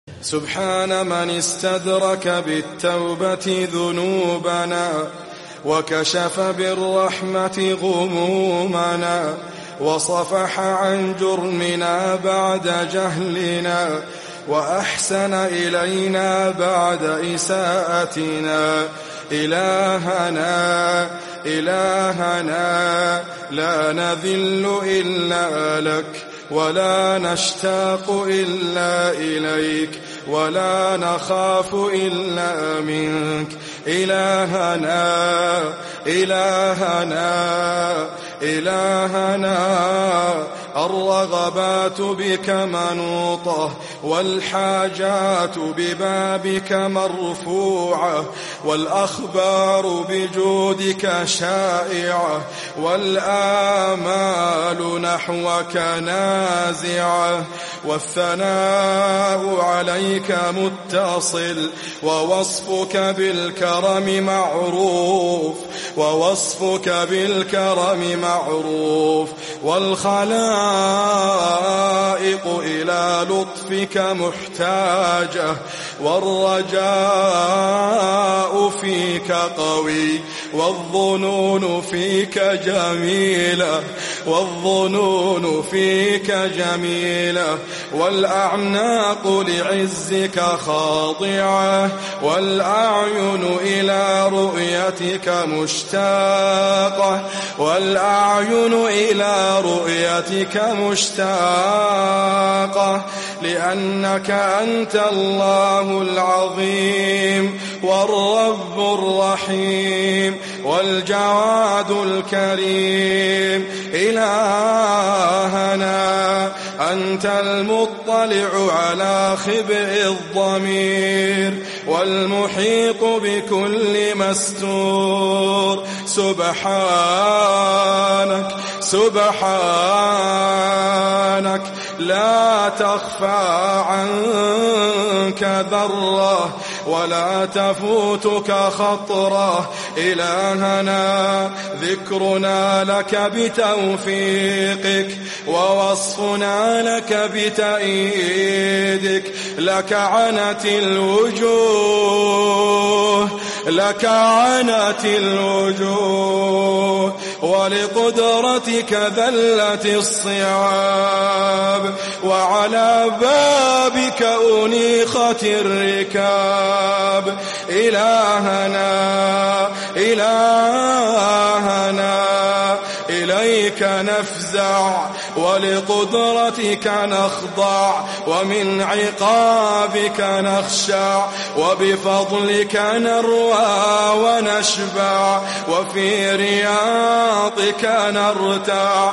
سبحان من استدرك بالتوبة ذنوبنا وكشف بالرحمة غمومنا وصفح عن جرمنا بعد جهلنا وأحسن إلينا بعد إساءتنا. إلهنا لا نذل إلا لك ولا نشتاق إلا إليك ولا نخاف إلا منك. إلهنا الرغبات بك منوطة والحاجات ببابك مرفوعة والأخبار بجودك شائعة والآمال نحوك نازعة والثناء عليك متصل ووصفك بالكرم معروف والخلائق إلى لطفك محتاجة والرجاء فيك قوي والظنون فيك جميلة والأعناق لعزك خاضعة والأعين إلى رؤيتك مشتاقة لأنك أنت الله العظيم والرب الرحيم والجواد الكريم. إلهنا أنت المطلع على خبئ الضمير والمحيط بكل مستور. سبحانك لا تخفى عنك ذرة ولا تفوتك خطرة. إلهنا ذكرنا لك بتوفيقك ووصفنا لك بتأييدك. لك عنت الوجوه ولقدرتك ذلت الصعاب وعلى بابك أنيخت الركاب. إلهنا إليك نفزع ولقدرتك نخضع ومن عقابك نخشع وبفضلك نروى ونشبع وفي رياضك نرتع.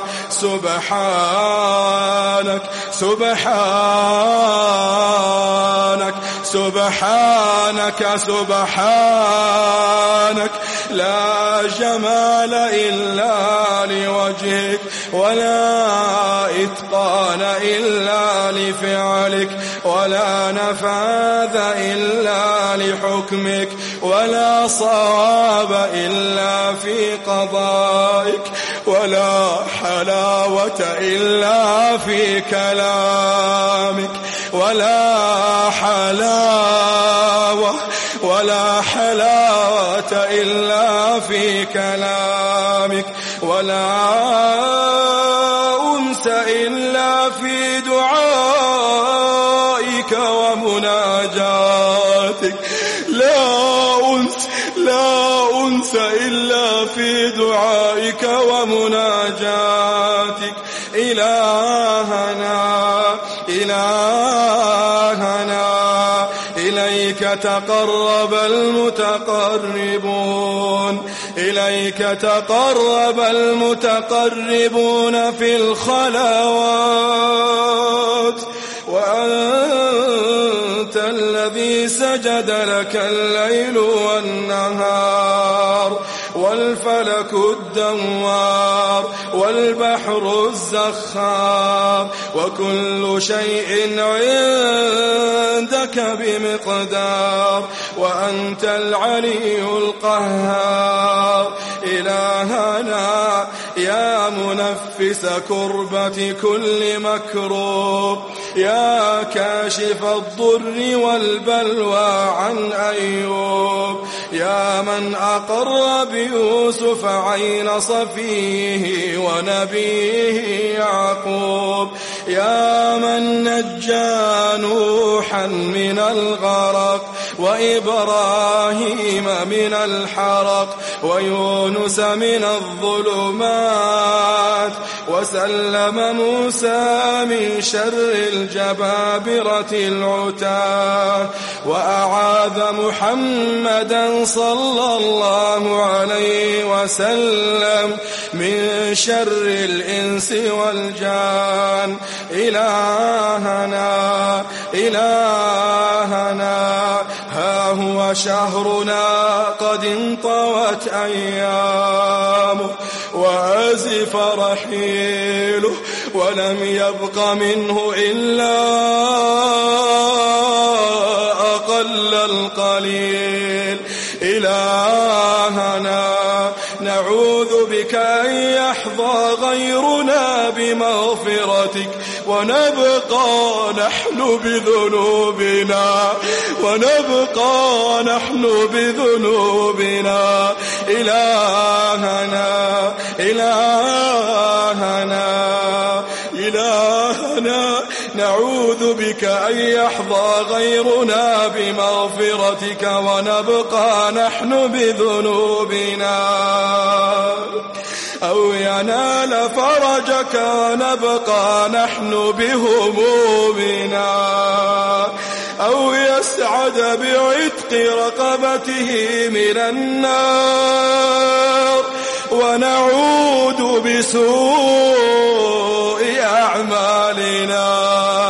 سبحانك لا جمال إلا لوجهك ولا إتقان إلا لفعلك ولا نفاذ إلا لحكمك ولا صواب إلا في قضائك ولا حلاوة إلا في كلامك ولا حلاوة إلا في كلامك ولا أنس إلا في دعائك ومناجاتك. لا أنس إلا في دعائك ومناجاتك. إلهنا إليك تقرب المتقربون في الخلوات وأنت الذي سجد لك الليل والنهار والفلك الدوار والبحر الزخار وكل شيء عندك بمقدار وأنت العلي القهار. إلهنا يا منفس كربة كل مكروب يا كاشف الضر والبلوى عن أيوب يا من أقر بيوسف عين صفيه ونبيه يعقوب يا من نجى نوحا من الغرق وإبراهيم من الحرق ويونس من الظلمات وسلم موسى من شر الجبابرة العتاة وأعاذ محمدا صلى الله عليه وسلم من شر الإنس والجان إلهنا ها هو شهرنا قد انطوت أيامه وأزف رحيله ولم يبق منه إلا أقل القليل إلهنا نعوذ بك أن يحظى غيرنا بمغفرتك ونبقى نحن بذنوبنا إلهنا نعوذ بك أن يحظى غيرنا بمغفرتك ونبقى نحن بذنوبنا أو ينال فرجك ونبقى نحن بهمومنا أو يسعد بعتق رقبته من النار ونعود بسوء أعمالنا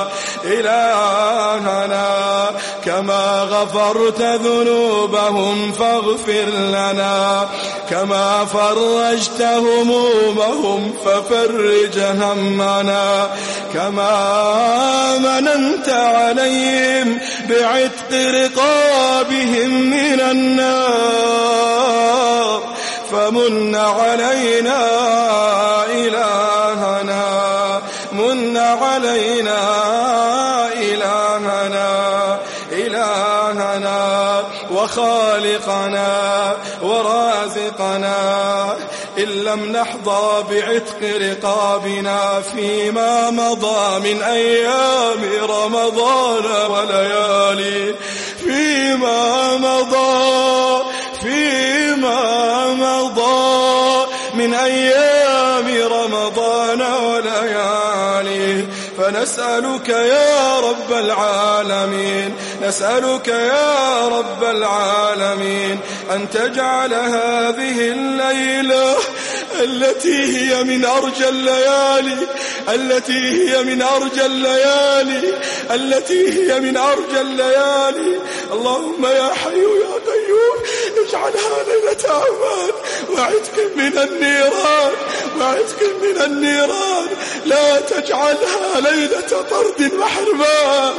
إلهنا كما غفرت ذنوبهم فاغفر لنا كما فرجت همومهم ففرج همنا كما مننت عليهم بعتق رقابهم من النار فمن علينا إلهنا من علينا إلهنا وخالقنا ورازقنا إن لم نحظى بعتق رقابنا فيما مضى من أيام رمضان وليالي فيما مضى من أيام رمضان وليالي فنسألك يا رب العالمين أن تجعل هذه الليلة التي هي من أرجى الليالي اللهم يا حي يا قيوم اجعلها ليلة أمان وعتق من النيران لا تجعلها ليلة طرد وحرمان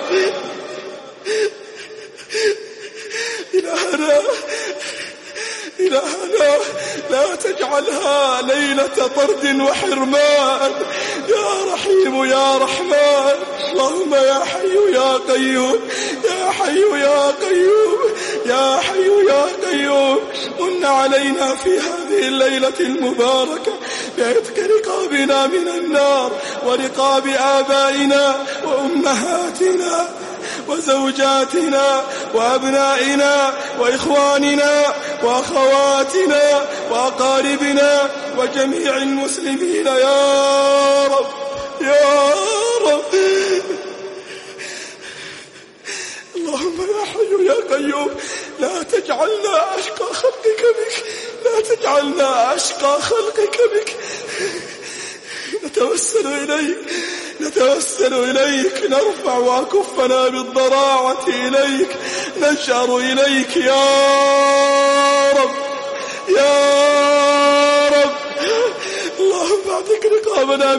إلهنا لا تجعلها ليلة طرد وحرمان يا رحيم يا رحمن اللهم يا حي يا قيوم من علينا في هذه الليلة المباركة بعتق رقابنا من النار ورقاب آبائنا وأمهاتنا وزوجاتنا وأبنائنا وإخواننا وأخواتنا وأقاربنا وجميع المسلمين يا رب اللهم يا حي يا قيوم لا تجعلنا أشقى خلقك بك نتوسل إليك نرفع أكفنا بالضراعة إليك نشعر إليك يا رب اللهم اعتق رقابنا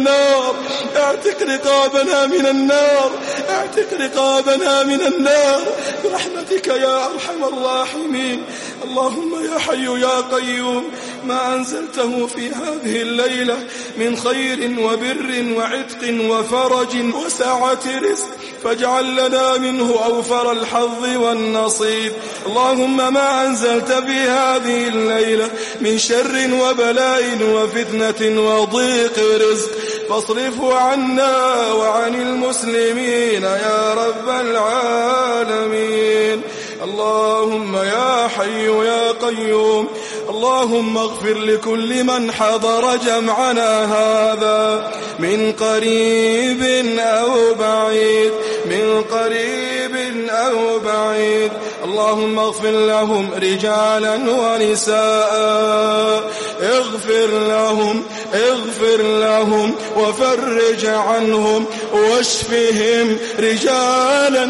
من النار برحمتك يا أرحم الراحمين اللهم يا حي يا قيوم ما أنزلته في هذه الليلة من خير وبر وعتق وفرج وسعة رزق فاجعل لنا منه أوفر الحظ والنصيب. اللهم ما أنزلت في هذه الليلة من شر وبلاء وفتنة وضيق رزق فاصرفه عنا وعن المسلمين يا رب العالمين. اللهم يا حي يا قيوم اللهم اغفر لكل من حضر جمعنا هذا من قريب أو بعيد اللهم اغفر لهم رجالا ونساء اغفر لهم وفرج عنهم واشفهم رجالا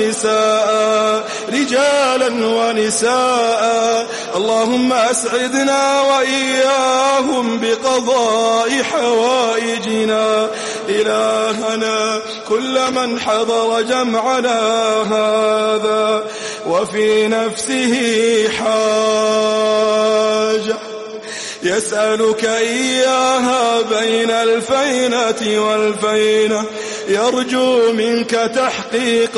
ونساء اللهم أسعدنا وإياهم بقضاء حوائجنا. إلهنا كل من حضر جمعنا هذا وفي نفسه حاجة يسألك إياها بين الفينة والفينة يرجو منك تحقيق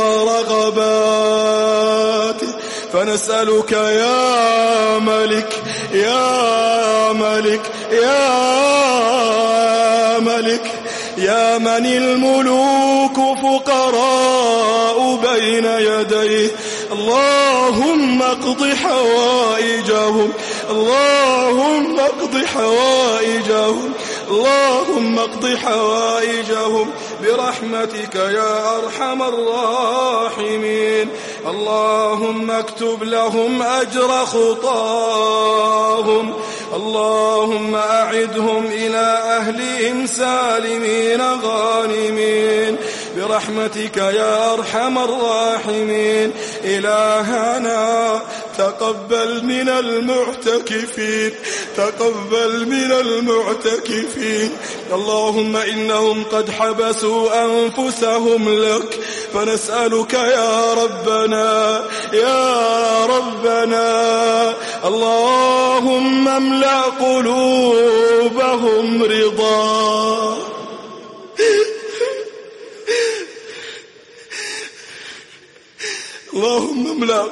رغباته فنسألك يا ملك يا من الملوك فقراء بين يديه اللهم اقض حوائجهم برحمتك يا أرحم الراحمين. اللهم اكتب لهم أجر خطاهم اللهم أعدهم إلى أهلهم سالمين غانمين برحمتك يا أرحم الراحمين. إلهنا تقبل من المعتكفين اللهم إنهم قد حبسوا أنفسهم لك فنسألك يا ربنا اللهم املأ قلوبهم رضا اللهم املأ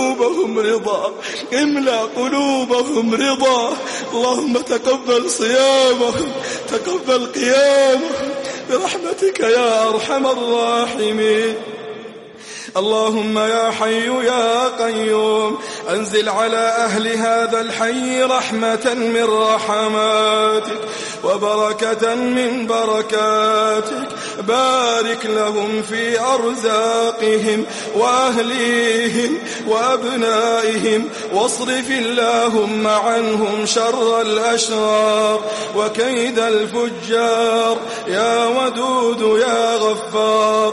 قلوبهم رضا اللهم تقبل صيامهم تقبل قيامهم برحمتك يا أرحم الراحمين. اللهم يا حي يا قيوم أنزل على أهل هذا الحي رحمة من رحماتك وبركة من بركاتك بارك لهم في أرزاقهم وأهليهم وأبنائهم واصرف اللهم عنهم شر الأشرار وكيد الفجار يا ودود يا غفار.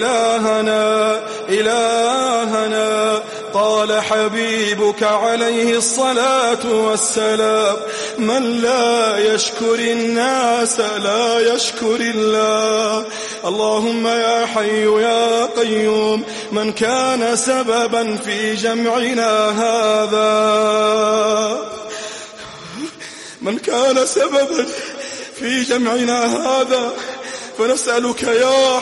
إلهنا قال حبيبك عليه الصلاة والسلام من لا يشكر الناس لا يشكر الله. اللهم يا حي يا قيوم من كان سببا في جمعنا هذا فنسألك يا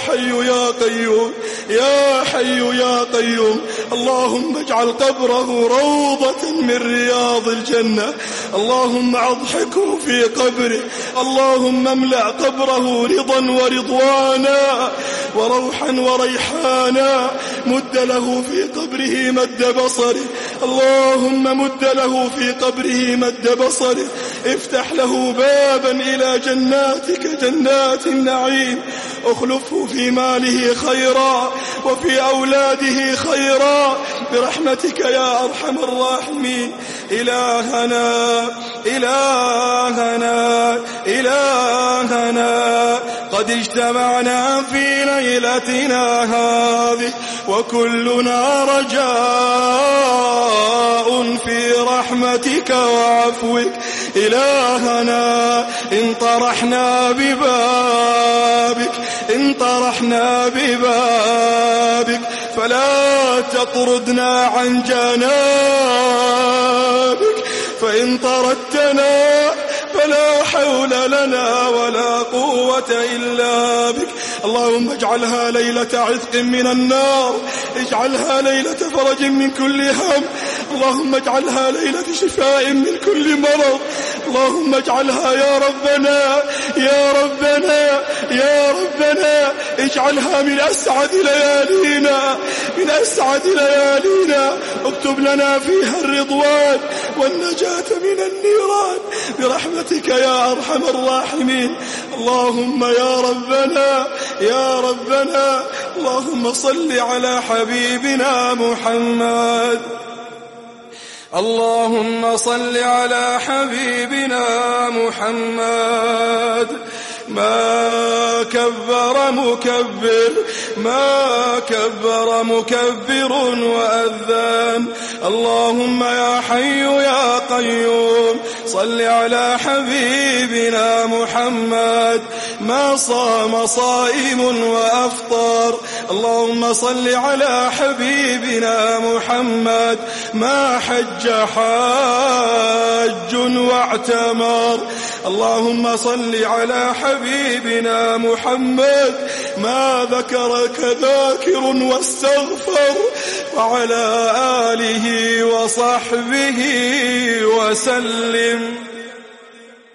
حي يا قيوم اللهم اجعل قبره روضة من رياض الجنة اللهم أضحكه في قبره اللهم املأ قبره رضا ورضوانا وروحا وريحانا مد له في قبره مد بصره اللهم مد له في قبره مد بصره افتح له بابا إلى جناتك جنات النعيم اخلفه في ماله خيرا وفي أولاده خيرا برحمتك يا أرحم الراحمين. إلهنا قد اجتمعنا في ليلتنا هذه وكلنا رجاء في رحمتك وعفوك. إلهنا إن طرحنا ببابك فلا تطردنا عن جنابك فإن طردتنا فلا حول لنا ولا قوة إلا بك. اللهم اجعلها ليلة عتق من النار، اجعلها ليلة فرج من كل هم، اللهم اجعلها ليلة شفاء من كل مرض. اللهم اجعلها يا ربنا يا ربنا يا ربنا، اجعلها من أسعد ليالينا من أسعد ليالينا. اكتب لنا فيها الرضوان والنجاة من النيران برحمتك يا أرحم الراحمين. اللهم يا ربنا يا ربنا، اللهم صل على حبيبنا محمد. اللهم صل على حبيبنا محمد. ما كبر مكبر وأذان. اللهم يا حي يا قيوم صل على حبيبنا محمد. ما صام صائم وأفطر. اللهم صل على حبيبنا محمد. ما حج حاج واعتمر. اللهم صل على حبيبنا محمد. ما ذكرك ذاكر واستغفر، وعلى آله وصحبه وسلم.